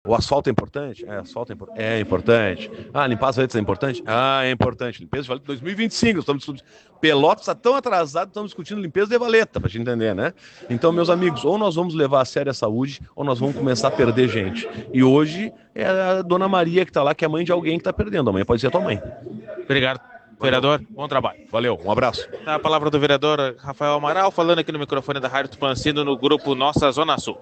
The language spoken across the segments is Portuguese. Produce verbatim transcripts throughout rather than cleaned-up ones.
O asfalto é importante? É, asfalto é, impor- é importante. Ah, limpar as valetas é importante? Ah, é importante. Limpeza de valeta dois mil e vinte e cinco, estamos discutindo. Pelotas está tão atrasado, estamos discutindo limpeza de valeta, para gente entender, né? Então, meus amigos, ou nós vamos levar a sério a saúde, ou nós vamos começar a perder gente. E hoje é a dona Maria que está lá, que é mãe de alguém que está perdendo. Amanhã pode ser a tua mãe. Obrigado, vereador. Bom trabalho. Valeu, um abraço. A palavra do vereador Rafael Amaral, falando aqui no microfone da Rádio Tupancino, no grupo Nossa Zona Sul.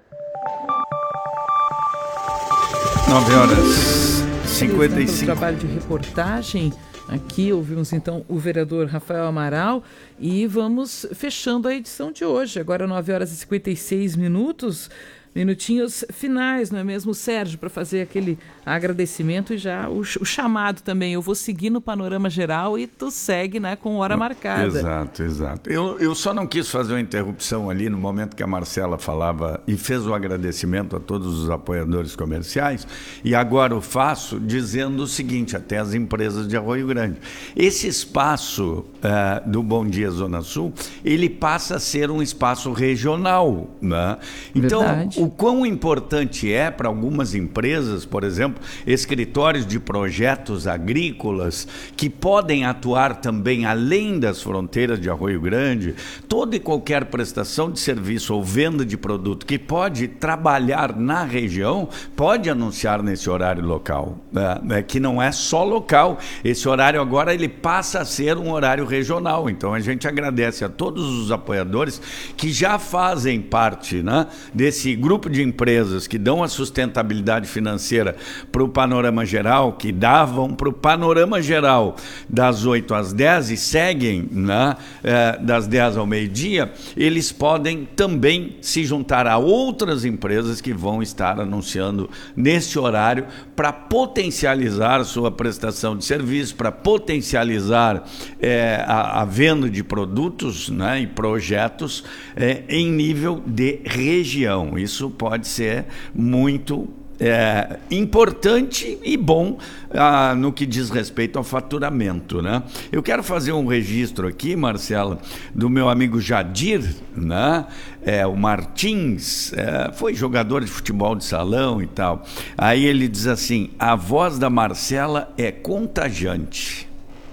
nove horas e cinquenta e cinco. O trabalho de reportagem. Aqui ouvimos então o vereador Rafael Amaral e vamos fechando a edição de hoje. Agora nove horas e cinquenta e seis minutos, minutinhos finais, não é mesmo, Sérgio, para fazer aquele agradecimento e já o, o chamado também. Eu vou seguir no panorama geral e tu segue, né, com hora marcada. Exato, exato. Eu, eu só não quis fazer uma interrupção ali no momento que a Marcela falava e fez o agradecimento a todos os apoiadores comerciais, e agora o faço dizendo o seguinte, até as empresas de Arroio Grande. Esse espaço uh, do Bom Dia Zona Sul, ele passa a ser um espaço regional, né? Então, Verdade. o quão importante é para algumas empresas, por exemplo, escritórios de projetos agrícolas que podem atuar também além das fronteiras de Arroio Grande, toda e qualquer prestação de serviço ou venda de produto que pode trabalhar na região, pode anunciar nesse horário local, né? Que não é só local, esse horário agora ele passa a ser um horário regional. Então a gente agradece a todos os apoiadores que já fazem parte, né, desse grupo de empresas que dão a sustentabilidade financeira para o Panorama Geral, que davam para o Panorama Geral das oito às dez e seguem, né, é, das dez ao meio-dia, eles podem também se juntar a outras empresas que vão estar anunciando neste horário para potencializar sua prestação de serviço, para potencializar é, a, a venda de produtos, né, e projetos é, em nível de região. Isso pode ser muito É, importante e bom ah, no que diz respeito ao faturamento, né? Eu quero fazer um registro aqui, Marcela, do meu amigo Jadir, né? É, o Martins, é, foi jogador de futebol de salão e tal. Aí ele diz assim: a voz da Marcela é contagiante.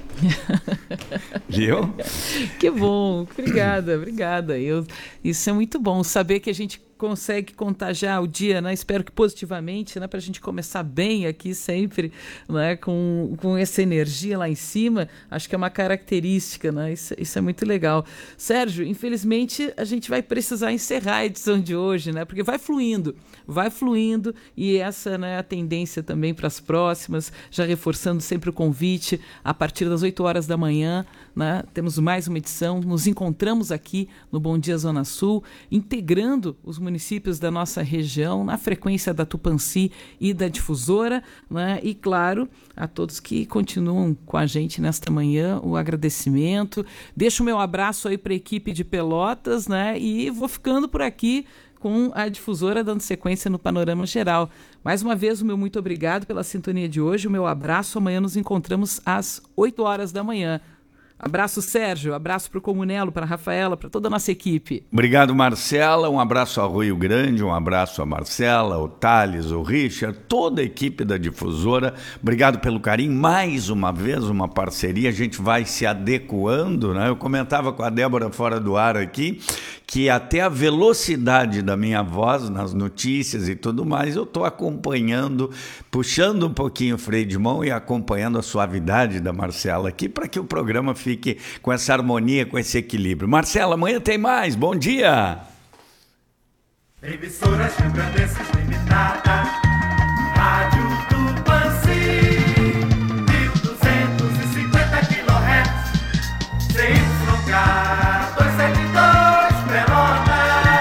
Viu? Que bom, obrigada, obrigada. Eu, isso é muito bom, saber que a gente consegue contagiar o dia, né? Espero que positivamente, né? Para a gente começar bem aqui sempre, né? Com, com essa energia lá em cima, acho que é uma característica, né? Isso, isso é muito legal. Sérgio, infelizmente a gente vai precisar encerrar a edição de hoje, né? Porque vai fluindo, vai fluindo e essa, né, é a tendência também para as próximas, já reforçando sempre o convite, a partir das oito horas da manhã, né? Temos mais uma edição, nos encontramos aqui no Bom Dia Zona Sul, integrando os municípios da nossa região na frequência da Tupanci e da Difusora, né? E claro, a todos que continuam com a gente nesta manhã, o agradecimento. Deixo o meu abraço aí para a equipe de Pelotas, né? E vou ficando por aqui com a Difusora dando sequência no Panorama Geral. Mais uma vez, o meu muito obrigado pela sintonia de hoje, o meu abraço. Amanhã nos encontramos às oito horas da manhã. Abraço, Sérgio, abraço para o Comunelo, para a Rafaela, para toda a nossa equipe. Obrigado, Marcela, um abraço ao Arroio Grande, um abraço a Marcela, o Thales, o Richard, toda a equipe da Difusora. Obrigado pelo carinho, mais uma vez uma parceria, a gente vai se adequando, né? Eu comentava com a Débora fora do ar aqui, que até a velocidade da minha voz nas notícias e tudo mais, eu estou acompanhando, puxando um pouquinho o freio de mão e acompanhando a suavidade da Marcela aqui, para que o programa fique com essa harmonia, com esse equilíbrio. Marcela, amanhã tem mais. Bom dia! Emissoras Rio-Grandenses Limitada, Rádio Tupanci, mil duzentos e cinquenta quilohertz, C Y K duzentos e setenta e dois, Pelotas.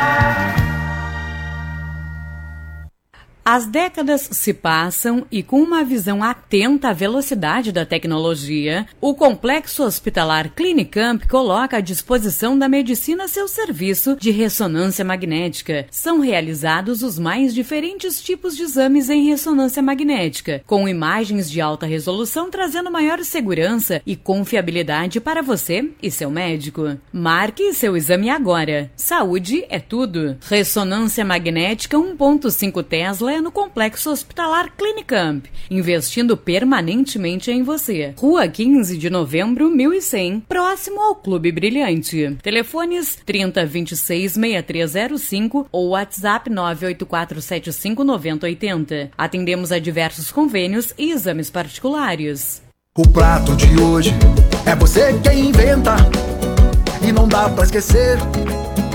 As décadas se passam e, com uma visão atenta à velocidade da tecnologia, o Complexo Hospitalar Clinicamp coloca à disposição da medicina seu serviço de ressonância magnética. São realizados os mais diferentes tipos de exames em ressonância magnética, com imagens de alta resolução trazendo maior segurança e confiabilidade para você e seu médico. Marque seu exame agora. Saúde é tudo. Ressonância magnética um ponto cinco Tesla é no Complexo Hospitalar Clinicamp, investindo permanentemente em você. Rua quinze de novembro, mil e cem, próximo ao Clube Brilhante. Telefones trinta, vinte e seis, sessenta e três zero cinco ou WhatsApp nove oito quatro sete cinco nove zero oito zero. Atendemos a diversos convênios e exames particulares. O prato de hoje é você quem inventa e não dá pra esquecer.